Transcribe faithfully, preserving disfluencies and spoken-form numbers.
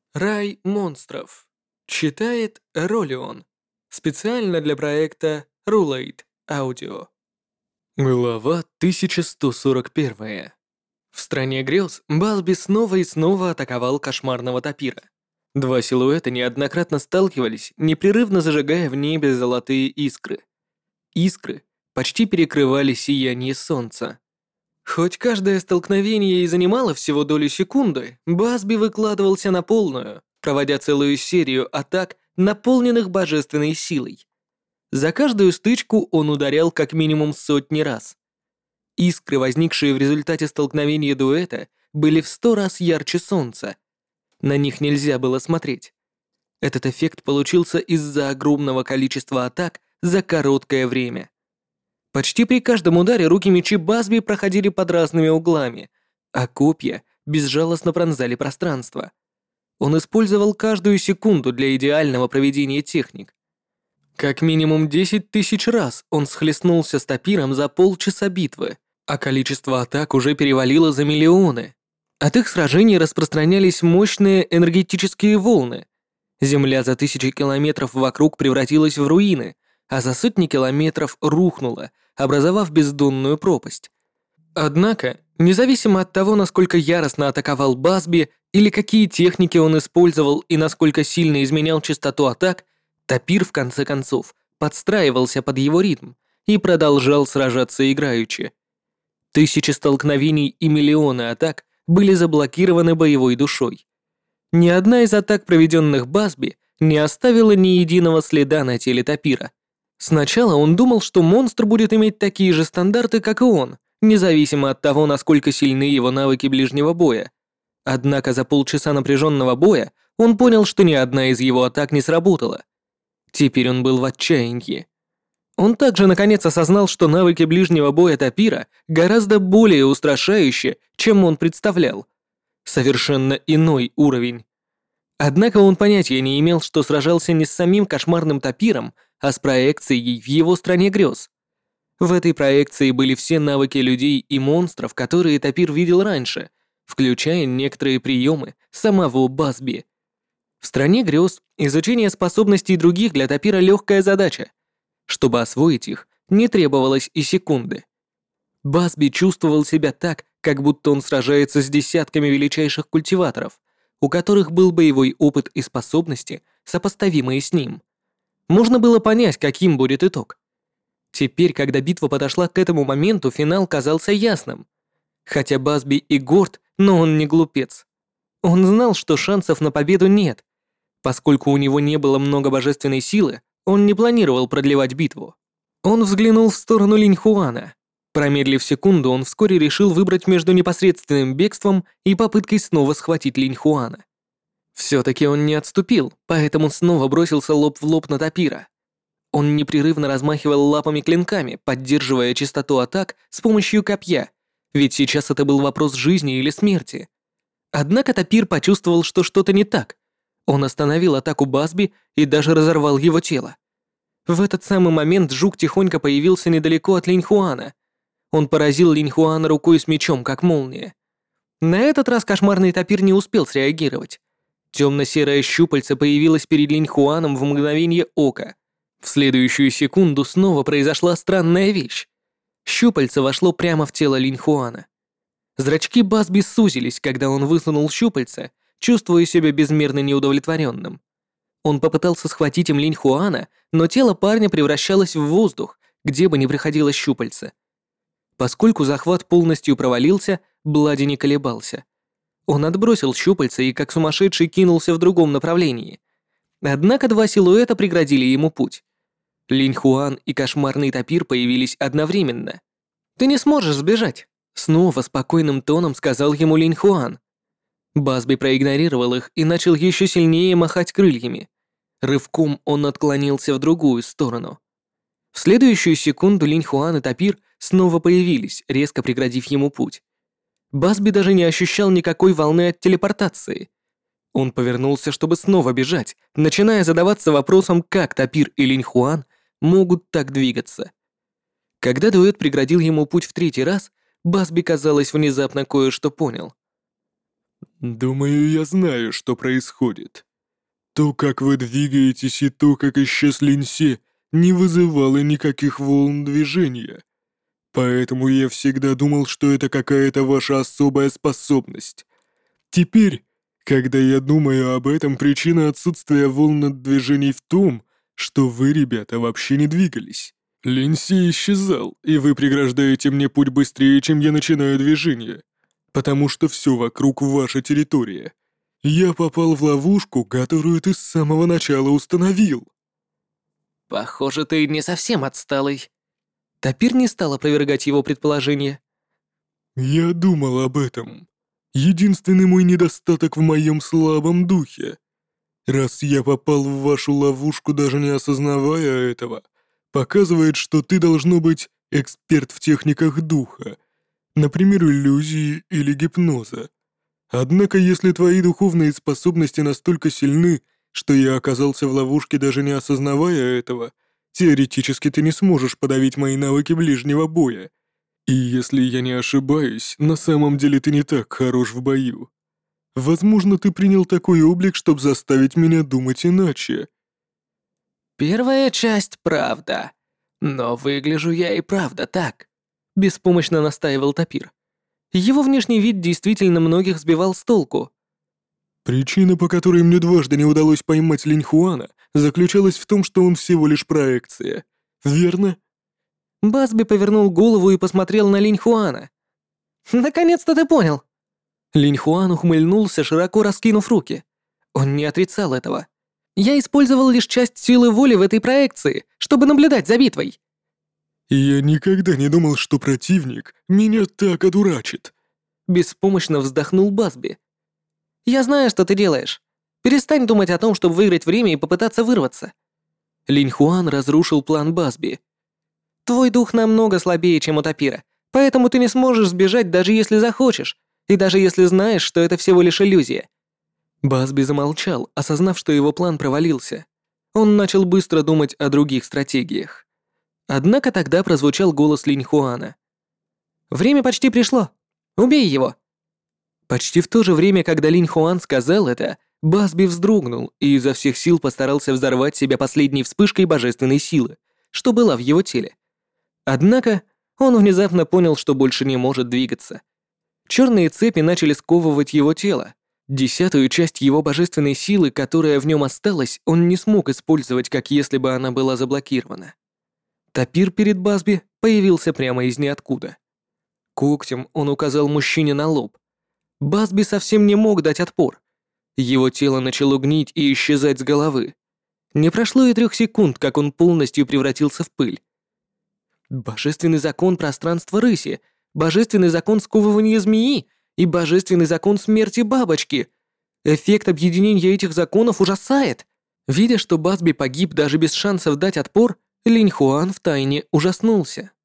Рай монстров. Читает Ролион. Специально для проекта Rulate Audio. Глава тысяча сто сорок один. В стране грез Басби снова и снова атаковал кошмарного тапира. Два силуэта неоднократно сталкивались, непрерывно зажигая в небе золотые искры. Искры почти перекрывали сияние солнца. Хоть каждое столкновение и занимало всего долю секунды, Басби выкладывался на полную, проводя целую серию атак, наполненных божественной силой. За каждую стычку он ударял как минимум сотни раз. Искры, возникшие в результате столкновения дуэта, были в сто раз ярче солнца. На них нельзя было смотреть. Этот эффект получился из-за огромного количества атак за короткое время. Почти при каждом ударе руки мечи Басби проходили под разными углами, а копья безжалостно пронзали пространство. Он использовал каждую секунду для идеального проведения техник. Как минимум десять тысяч раз он схлестнулся с тапиром за полчаса битвы, а количество атак уже перевалило за миллионы. От их сражений распространялись мощные энергетические волны. Земля за тысячи километров вокруг превратилась в руины, а за сотни километров рухнула, образовав бездонную пропасть. Однако, независимо от того, насколько яростно атаковал Басби или какие техники он использовал и насколько сильно изменял частоту атак, тапир в конце концов подстраивался под его ритм и продолжал сражаться играючи. Тысячи столкновений и миллионы атак были заблокированы боевой душой. Ни одна из атак, проведенных Басби, не оставила ни единого следа на теле тапира. Сначала он думал, что монстр будет иметь такие же стандарты, как и он, независимо от того, насколько сильны его навыки ближнего боя. Однако за полчаса напряженного боя он понял, что ни одна из его атак не сработала. Теперь он был в отчаянии. Он также наконец осознал, что навыки ближнего боя тапира гораздо более устрашающие, чем он представлял. Совершенно иной уровень. Однако он понятия не имел, что сражался не с самим кошмарным тапиром, а с проекцией в его стране грез. В этой проекции были все навыки людей и монстров, которые тапир видел раньше, включая некоторые приемы самого Басби. В стране грез изучение способностей других для тапира легкая задача. Чтобы освоить их, не требовалось и секунды. Басби чувствовал себя так, как будто он сражается с десятками величайших культиваторов, у которых был боевой опыт и способности, сопоставимые с ним. Можно было понять, каким будет итог. Теперь, когда битва подошла к этому моменту, финал казался ясным. Хотя Басби и горд, но он не глупец. Он знал, что шансов на победу нет. Поскольку у него не было много божественной силы, он не планировал продлевать битву. Он взглянул в сторону Линьхуана. Промедлив секунду, он вскоре решил выбрать между непосредственным бегством и попыткой снова схватить Линьхуана. Все-таки он не отступил, поэтому снова бросился лоб в лоб на тапира. Он непрерывно размахивал лапами-клинками, поддерживая частоту атак с помощью копья, ведь сейчас это был вопрос жизни или смерти. Однако тапир почувствовал, что что-то не так. Он остановил атаку Басби и даже разорвал его тело. В этот самый момент жук тихонько появился недалеко от Линьхуана. Он поразил Линьхуана рукой с мечом, как молния. На этот раз кошмарный тапир не успел среагировать. Темно-серое щупальце появилось перед Линьхуаном в мгновение ока. В следующую секунду снова произошла странная вещь. Щупальце вошло прямо в тело Линьхуана. Зрачки Басби сузились, когда он высунул щупальце, чувствуя себя безмерно неудовлетворенным. Он попытался схватить им Линьхуана, но тело парня превращалось в воздух, где бы ни приходилось щупальце. Поскольку захват полностью провалился, Блади не колебался. Он отбросил щупальца и как сумасшедший кинулся в другом направлении. Однако два силуэта преградили ему путь. Линьхуан и кошмарный тапир появились одновременно. «Ты не сможешь сбежать», — снова спокойным тоном сказал ему Линьхуан. Басби проигнорировал их и начал еще сильнее махать крыльями. Рывком он отклонился в другую сторону. В следующую секунду Линьхуан и тапир снова появились, резко преградив ему путь. Басби даже не ощущал никакой волны от телепортации. Он повернулся, чтобы снова бежать, начиная задаваться вопросом, как тапир и Линьхуан могут так двигаться. Когда дуэт преградил ему путь в третий раз, Басби, казалось, внезапно кое-что понял. Думаю, я знаю, что происходит. То, как вы двигаетесь, и то, как исчез Линси, не вызывало никаких волн движения. Поэтому я всегда думал, что это какая-то ваша особая способность. Теперь, когда я думаю об этом, причина отсутствия волн от движений в том, что вы, ребята, вообще не двигались. Линси исчезал, и вы преграждаете мне путь быстрее, чем я начинаю движение. Потому что все вокруг ваша территория. Я попал в ловушку, которую ты с самого начала установил. Похоже, ты не совсем отсталый. Тапир не стал опровергать его предположение. Я думал об этом. Единственный мой недостаток в моем слабом духе. Раз я попал в вашу ловушку, даже не осознавая этого, показывает, что ты должно быть эксперт в техниках духа, например, иллюзии или гипноза. Однако, если твои духовные способности настолько сильны, что я оказался в ловушке, даже не осознавая этого, теоретически ты не сможешь подавить мои навыки ближнего боя. И если я не ошибаюсь, на самом деле ты не так хорош в бою. Возможно, ты принял такой облик, чтобы заставить меня думать иначе. Первая часть — правда. Но выгляжу я и правда так. Беспомощно настаивал Тапир. Его внешний вид действительно многих сбивал с толку. Причина, по которой мне дважды не удалось поймать Линьхуана, заключалась в том, что он всего лишь проекция. Верно? Басби повернул голову и посмотрел на Линьхуана. «Наконец-то ты понял!» Линьхуан ухмыльнулся, широко раскинув руки. Он не отрицал этого. «Я использовал лишь часть силы воли в этой проекции, чтобы наблюдать за битвой». Я никогда не думал, что противник меня так одурачит. Беспомощно вздохнул Басби. «Я знаю, что ты делаешь. Перестань думать о том, чтобы выиграть время и попытаться вырваться». Линьхуан разрушил план Басби. «Твой дух намного слабее, чем у Тапира, поэтому ты не сможешь сбежать, даже если захочешь, и даже если знаешь, что это всего лишь иллюзия». Басби замолчал, осознав, что его план провалился. Он начал быстро думать о других стратегиях. Однако тогда прозвучал голос Линьхуана. «Время почти пришло. Убей его!» Почти в то же время, когда Линьхуан сказал это, Басби вздрогнул и изо всех сил постарался взорвать себя последней вспышкой божественной силы, что была в его теле. Однако он внезапно понял, что больше не может двигаться. Черные цепи начали сковывать его тело. Десятую часть его божественной силы, которая в нем осталась, он не смог использовать, как если бы она была заблокирована. Тапир перед Басби появился прямо из ниоткуда. Когтем он указал мужчине на лоб. Басби совсем не мог дать отпор. Его тело начало гнить и исчезать с головы. Не прошло и трех секунд, как он полностью превратился в пыль. Божественный закон пространства рыси, божественный закон сковывания змеи и божественный закон смерти бабочки. Эффект объединения этих законов ужасает. Видя, что Басби погиб даже без шансов дать отпор, Линьхуан втайне ужаснулся.